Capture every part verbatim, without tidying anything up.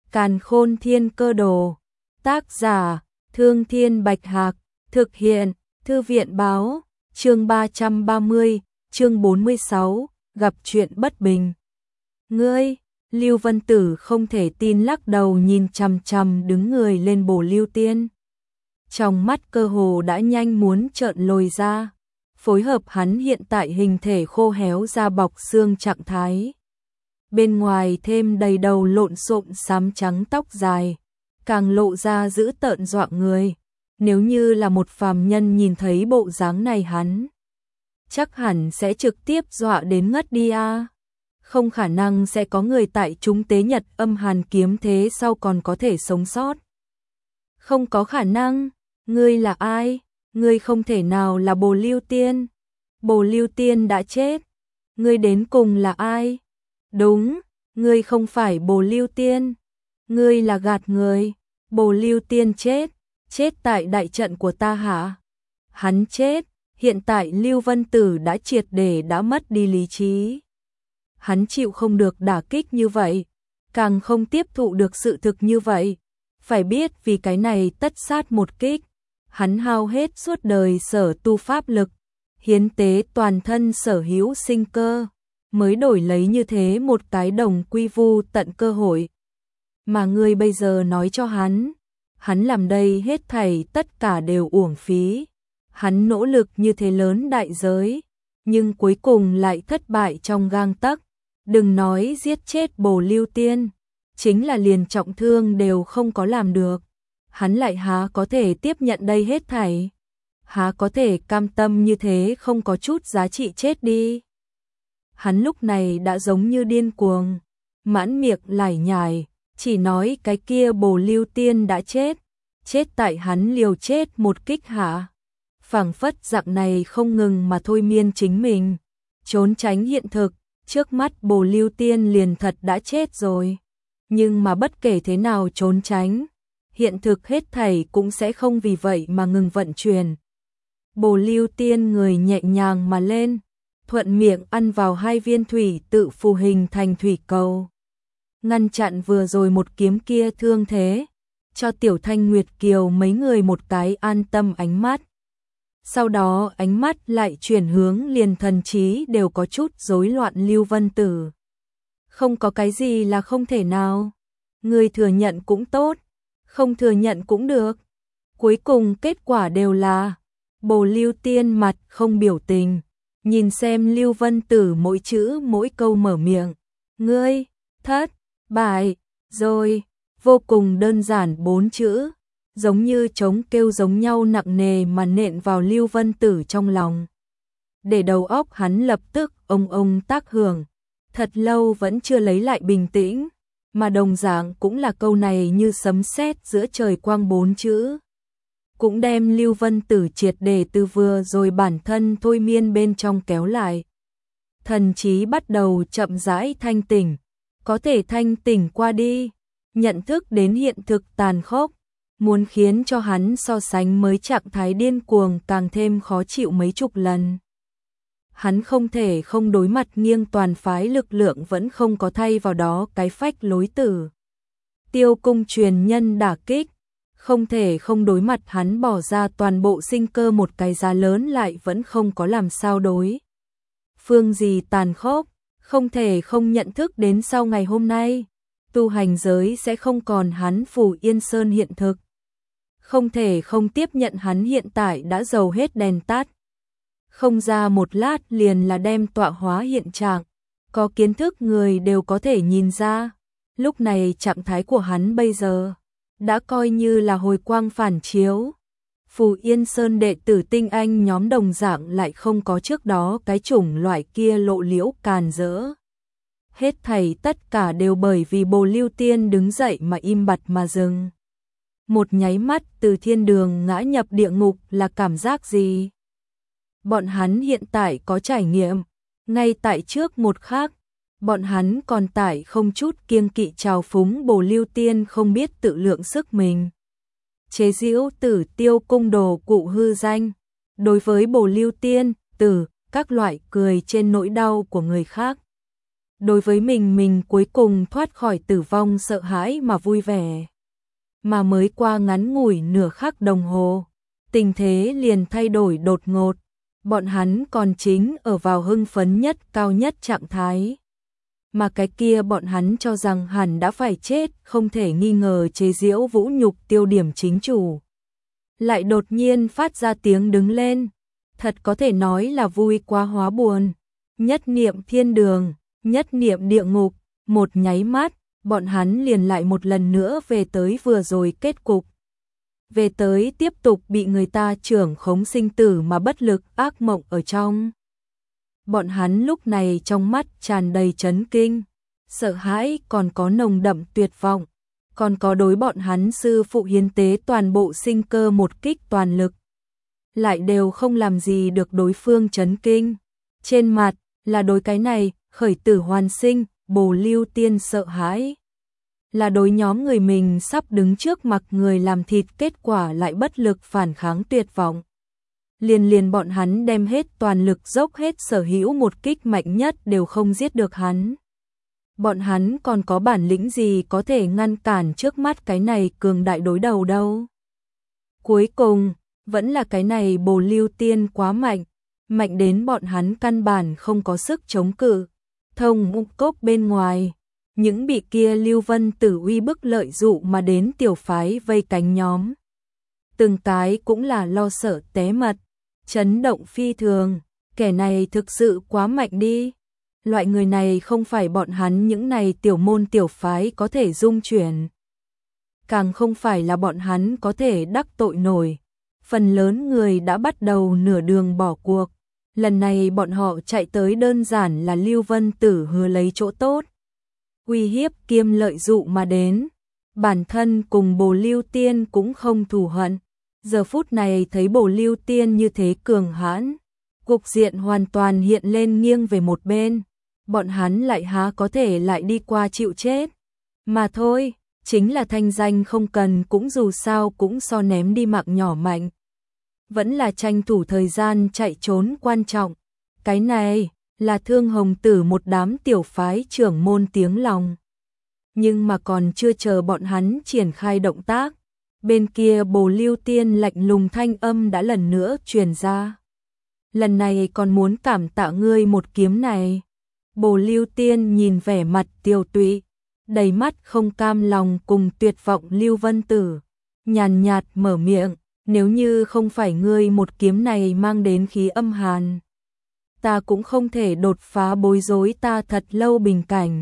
Càn Khôn Thiên Cơ Đồ. Tác giả: Thương Thiên Bạch Hạc. Thực hiện: Thư viện Báo. Chương ba trăm ba mươi, chương bốn mươi sáu, gặp chuyện bất bình. Ngươi, Lưu Vân Tử không thể tin lắc đầu nhìn chằm chằm đứng người lên Bồ Lưu Tiên. Trong mắt cơ hồ đã nhanh muốn trợn lồi ra, phối hợp hắn hiện tại hình thể khô héo da bọc xương trạng thái. Bên ngoài thêm đầy đầu lộn xộn xám trắng tóc dài, càng lộ ra dữ tợn dọa người. Nếu như là một phàm nhân nhìn thấy bộ dáng này hắn, chắc hẳn sẽ trực tiếp dọa đến ngất đi a. Không khả năng sẽ có người tại chúng tế nhật âm hàn kiếm thế sau còn có thể sống sót. Không có khả năng. Ngươi là ai? Ngươi không thể nào là Bồ Lưu Tiên. Bồ Lưu Tiên đã chết. Ngươi đến cùng là ai? Đúng, ngươi không phải Bồ Lưu Tiên. Ngươi là gạt người. Bồ Lưu Tiên chết. Chết tại đại trận của ta hả? Hắn chết. Hiện tại Lưu Vân Tử đã triệt để đã mất đi lý trí. Hắn chịu không được đả kích như vậy, càng không tiếp thụ được sự thực như vậy. Phải biết vì cái này tất sát một kích, hắn hao hết suốt đời sở tu pháp lực, hiến tế toàn thân sở hữu sinh cơ, mới đổi lấy như thế một cái đồng quy vu tận cơ hội. Mà ngươi bây giờ nói cho hắn, hắn làm đây hết thảy tất cả đều uổng phí. Hắn nỗ lực như thế lớn đại giới, nhưng cuối cùng lại thất bại trong gang tấc. Đừng nói giết chết Bồ Lưu Tiên, chính là liền trọng thương đều không có làm được. Hắn lại há có thể tiếp nhận đây hết thảy? Há có thể cam tâm như thế không có chút giá trị chết đi? Hắn lúc này đã giống như điên cuồng, mãn miệng lải nhải, chỉ nói cái kia Bồ Lưu Tiên đã chết, chết tại hắn liều chết một kích hạ. Phảng phất dạng này không ngừng mà thôi miên chính mình, trốn tránh hiện thực. Trước mắt Bồ Lưu Tiên liền thật đã chết rồi. Nhưng mà bất kể thế nào trốn tránh, hiện thực hết thảy cũng sẽ không vì vậy mà ngừng vận chuyển. Bồ Lưu Tiên người nhẹ nhàng mà lên, thuận miệng ăn vào hai viên thủy tự phù hình thành thủy cầu. Ngăn chặn vừa rồi một kiếm kia thương thế, cho Tiểu Thanh Nguyệt Kiều mấy người một cái an tâm ánh mắt. Sau đó ánh mắt lại chuyển hướng liền thần trí đều có chút rối loạn Lưu Vân Tử. Không có cái gì là không thể nào. Người thừa nhận cũng tốt, không thừa nhận cũng được. Cuối cùng kết quả đều là Bồ Lưu Tiên mặt không biểu tình, nhìn xem Lưu Vân Tử mỗi chữ mỗi câu mở miệng. Ngươi, thất, bại, rồi, vô cùng đơn giản bốn chữ. Giống như trống kêu giống nhau nặng nề mà nện vào Lưu Vân Tử trong lòng. Để đầu óc hắn lập tức ông ông tác hưởng, thật lâu vẫn chưa lấy lại bình tĩnh, mà đồng dạng cũng là câu này như sấm sét giữa trời quang bốn chữ. Cũng đem Lưu Vân Tử triệt để từ vừa rồi bản thân thôi miên bên trong kéo lại. Thần trí bắt đầu chậm rãi thanh tỉnh, có thể thanh tỉnh qua đi, nhận thức đến hiện thực tàn khốc. Muốn khiến cho hắn so sánh mới trạng thái điên cuồng càng thêm khó chịu mấy chục lần. Hắn không thể không đối mặt nghiêng toàn phái lực lượng vẫn không có thay vào đó cái phách lối tử. Tiêu cung truyền nhân đả kích, không thể không đối mặt hắn bỏ ra toàn bộ sinh cơ một cái giá lớn lại vẫn không có làm sao đối. Phương gì tàn khốc, không thể không nhận thức đến sau ngày hôm nay, tu hành giới sẽ không còn hắn Phù Yên Sơn hiện thực. Không thể không tiếp nhận hắn hiện tại đã dầu hết đèn tắt. Không ra một lát liền là đem tọa hóa hiện trạng. Có kiến thức người đều có thể nhìn ra. Lúc này trạng thái của hắn bây giờ đã coi như là hồi quang phản chiếu. Phù Yên Sơn đệ tử tinh anh nhóm đồng dạng lại không có trước đó cái chủng loại kia lộ liễu càn rỡ. Hết thảy tất cả đều bởi vì Bồ Lưu Tiên đứng dậy mà im bặt mà dừng. Một nháy mắt từ thiên đường ngã nhập địa ngục là cảm giác gì? Bọn hắn hiện tại có trải nghiệm, ngay tại trước một khắc, bọn hắn còn tại không chút kiêng kỵ trào phúng Bồ Lưu Tiên không biết tự lượng sức mình. Chế giễu Tử Tiêu cung đồ cụ hư danh, đối với Bồ Lưu Tiên, Tử, các loại cười trên nỗi đau của người khác. đối với mình mình cuối cùng thoát khỏi tử vong sợ hãi mà vui vẻ. Mà mới qua ngắn ngủi nửa khắc đồng hồ, tình thế liền thay đổi đột ngột, bọn hắn còn chính ở vào hưng phấn nhất cao nhất trạng thái. Mà cái kia bọn hắn cho rằng hẳn đã phải chết, không thể nghi ngờ chế giễu vũ nhục tiêu điểm chính chủ. Lại đột nhiên phát ra tiếng đứng lên, thật có thể nói là vui quá hóa buồn. Nhất niệm thiên đường, nhất niệm địa ngục, một nháy mắt, bọn hắn liền lại một lần nữa về tới vừa rồi kết cục. Về tới tiếp tục bị người ta trưởng khống sinh tử mà bất lực ác mộng ở trong. Bọn hắn lúc này trong mắt tràn đầy chấn kinh, sợ hãi, còn có nồng đậm tuyệt vọng, còn có đối bọn hắn sư phụ hiến tế toàn bộ sinh cơ một kích toàn lực. Lại đều không làm gì được đối phương chấn kinh. Trên mặt là đối cái này khởi tử hoàn sinh, Bồ Lưu Tiên sợ hãi. Là đối nhóm người mình sắp đứng trước mặt người làm thịt, kết quả lại bất lực phản kháng tuyệt vọng. Liền liền bọn hắn đem hết toàn lực dốc hết sở hữu một kích mạnh nhất đều không giết được hắn. Bọn hắn còn có bản lĩnh gì có thể ngăn cản trước mắt cái này cường đại đối đầu đâu. Cuối cùng, vẫn là cái này Bồ Lưu Tiên quá mạnh, mạnh đến bọn hắn căn bản không có sức chống cự. Thông ngục cốc bên ngoài, những bị kia Lưu Vân Tử uy bức lợi dụ mà đến tiểu phái vây cánh nhóm. Từng cái cũng là lo sợ té mật, chấn động phi thường, kẻ này thực sự quá mạnh đi. Loại người này không phải bọn hắn những này tiểu môn tiểu phái có thể dung chuyển. Càng không phải là bọn hắn có thể đắc tội nổi. Phần lớn người đã bắt đầu nửa đường bỏ cuộc. Lần này bọn họ chạy tới đơn giản là Lưu Vân Tử hứa lấy chỗ tốt, uy hiếp kiêm lợi dụ mà đến. Bản thân cùng Bồ Lưu Tiên cũng không thù hận. Giờ phút này thấy Bồ Lưu Tiên như thế cường hãn, cục diện hoàn toàn hiện lên nghiêng về một bên. Bọn hắn lại há có thể lại đi qua chịu chết. Mà thôi, chính là thanh danh không cần cũng dù sao cũng so ném đi mạng nhỏ mạnh. Vẫn là tranh thủ thời gian chạy trốn quan trọng. Cái này là Thương Hồng Tử một đám tiểu phái trưởng môn tiếng lòng. Nhưng mà còn chưa chờ bọn hắn triển khai động tác, bên kia Bồ Lưu Tiên lạnh lùng thanh âm đã lần nữa truyền ra. Lần này còn muốn cảm tạ ngươi một kiếm này. Bồ Lưu Tiên nhìn vẻ mặt tiêu tụy, đầy mắt không cam lòng cùng tuyệt vọng Lưu Vân Tử, nhàn nhạt mở miệng, nếu như không phải ngươi một kiếm này mang đến khí âm hàn, ta cũng không thể đột phá bối rối ta thật lâu bình cảnh.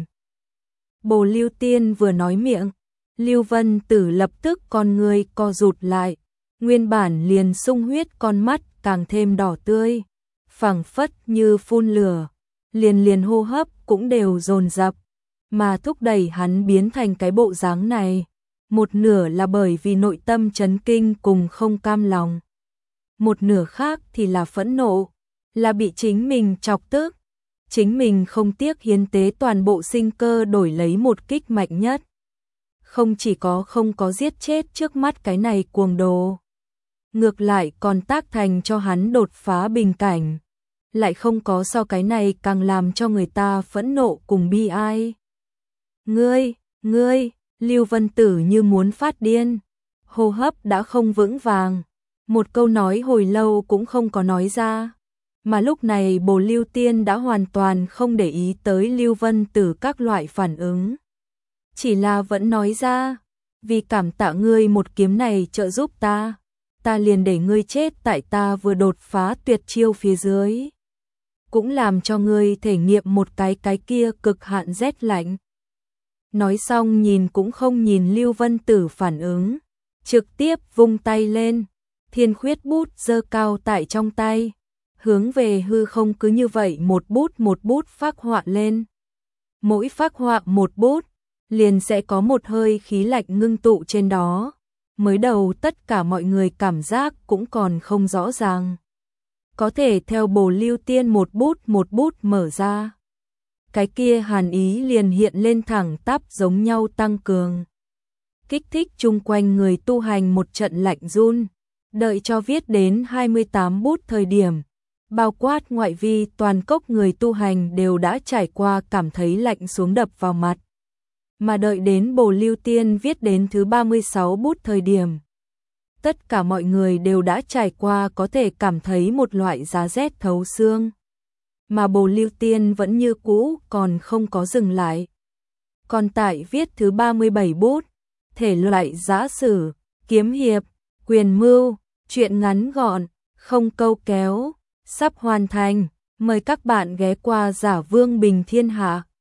Bồ Lưu Tiên vừa nói miệng, Lưu Vân Tử lập tức con người co rụt lại, nguyên bản liền sung huyết con mắt càng thêm đỏ tươi, phảng phất như phun lửa, liền liền hô hấp cũng đều dồn dập, mà thúc đẩy hắn biến thành cái bộ dáng này. Một nửa là bởi vì nội tâm chấn kinh cùng không cam lòng, một nửa khác thì là phẫn nộ, là bị chính mình chọc tức, chính mình không tiếc hiến tế toàn bộ sinh cơ đổi lấy một kích mạnh nhất. Không chỉ có không có giết chết trước mắt cái này cuồng đồ, ngược lại còn tác thành cho hắn đột phá bình cảnh, lại không có so cái này càng làm cho người ta phẫn nộ cùng bi ai. Ngươi, ngươi, Lưu Vân Tử như muốn phát điên, hô hấp đã không vững vàng, một câu nói hồi lâu cũng không có nói ra. Mà lúc này Bồ Lưu Tiên đã hoàn toàn không để ý tới Lưu Vân Tử các loại phản ứng. Chỉ là vẫn nói ra, vì cảm tạ ngươi một kiếm này trợ giúp ta, ta liền để ngươi chết tại ta vừa đột phá tuyệt chiêu phía dưới. Cũng làm cho ngươi thể nghiệm một cái cái kia cực hạn rét lạnh. Nói xong nhìn cũng không nhìn Lưu Vân Tử phản ứng, trực tiếp vung tay lên, thiên khuyết bút giơ cao tại trong tay, hướng về hư không cứ như vậy một bút một bút phác họa lên. Mỗi phác họa một bút, liền sẽ có một hơi khí lạnh ngưng tụ trên đó. Mới đầu tất cả mọi người cảm giác cũng còn không rõ ràng. Có thể theo Bồ Lưu Tiên một bút một bút mở ra, cái kia hàn ý liền hiện lên thẳng tắp giống nhau tăng cường, kích thích chung quanh người tu hành một trận lạnh run. Đợi cho viết đến hai mươi tám bút thời điểm, bao quát ngoại vi toàn cốc người tu hành đều đã trải qua cảm thấy lạnh xuống đập vào mặt. Mà đợi đến Bồ Lưu Tiên viết đến thứ ba mươi sáu bút thời điểm, tất cả mọi người đều đã trải qua có thể cảm thấy một loại giá rét thấu xương. Mà Bồ Lưu Tiên vẫn như cũ còn không có dừng lại. Còn tại viết thứ ba mươi bảy bút, thể loại giã sử, kiếm hiệp, quyền mưu, truyện ngắn gọn, không câu kéo, sắp hoàn thành. Mời các bạn ghé qua Giả Vương Bình Thiên Hạ.